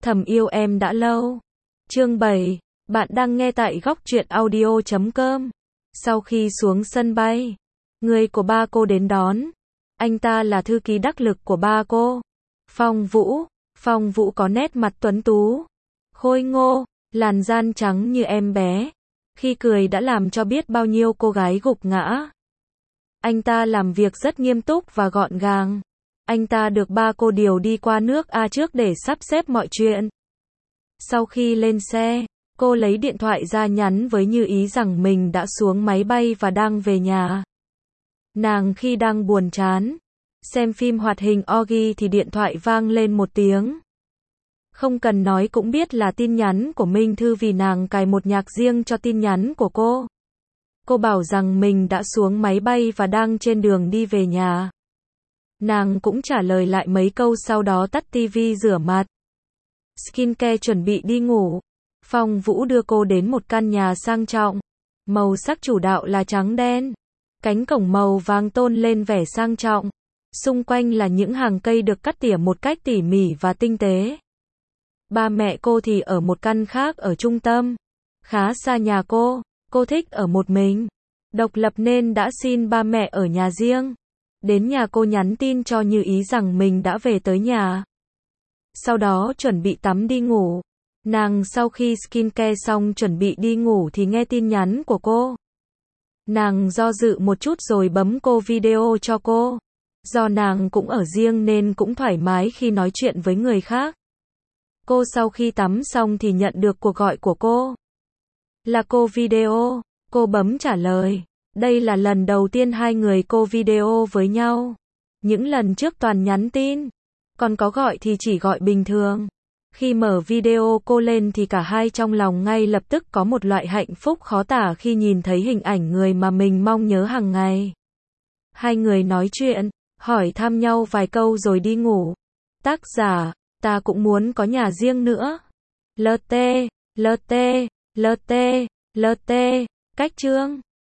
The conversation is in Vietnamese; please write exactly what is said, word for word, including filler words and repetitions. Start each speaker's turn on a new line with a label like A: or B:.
A: Thầm yêu em đã lâu. Chương bảy. Bạn đang nghe tại góc truyện audio chấm com. Sau khi xuống sân bay, người của ba cô đến đón. Anh ta là thư ký đắc lực của ba cô, Phong Vũ. Phong Vũ có nét mặt tuấn tú, khôi ngô, làn da trắng như em bé. Khi cười đã làm cho biết bao nhiêu cô gái gục ngã. Anh ta làm việc rất nghiêm túc và gọn gàng. Anh ta được ba cô điều đi qua nước A trước để sắp xếp mọi chuyện. Sau khi lên xe, cô lấy điện thoại ra nhắn với Như Ý rằng mình đã xuống máy bay và đang về nhà. Nàng khi đang buồn chán xem phim hoạt hình Oggy thì điện thoại vang lên một tiếng. Không cần nói cũng biết là tin nhắn của Minh Thư vì nàng cài một nhạc riêng cho tin nhắn của cô. Cô bảo rằng mình đã xuống máy bay và đang trên đường đi về nhà. Nàng cũng trả lời lại mấy câu sau đó tắt tivi rửa mặt. Skincare chuẩn bị đi ngủ. Phong Vũ đưa cô đến một căn nhà sang trọng. Màu sắc chủ đạo là trắng đen. Cánh cổng màu vàng tôn lên vẻ sang trọng. Xung quanh là những hàng cây được cắt tỉa một cách tỉ mỉ và tinh tế. Ba mẹ cô thì ở một căn khác ở trung tâm, khá xa nhà cô. Cô thích ở một mình, độc lập nên đã xin ba mẹ ở nhà riêng. Đến nhà cô nhắn tin cho Như Ý rằng mình đã về tới nhà. Sau đó chuẩn bị tắm đi ngủ. Nàng sau khi skincare xong chuẩn bị đi ngủ thì nghe tin nhắn của cô. Nàng do dự một chút rồi bấm cô video cho cô. Do nàng cũng ở riêng nên cũng thoải mái khi nói chuyện với người khác. Cô sau khi tắm xong thì nhận được cuộc gọi của cô. Là cô video. Cô bấm trả lời. Đây là lần đầu tiên hai người cô video với nhau. Những lần trước toàn nhắn tin. Còn có gọi thì chỉ gọi bình thường. Khi mở video cô lên thì cả hai trong lòng ngay lập tức có một loại hạnh phúc khó tả khi nhìn thấy hình ảnh người mà mình mong nhớ hàng ngày. Hai người nói chuyện, hỏi thăm nhau vài câu rồi đi ngủ. Tác giả, ta cũng muốn có nhà riêng nữa. lờ tê, lờ tê, lờ tê, lờ tê, cách chương.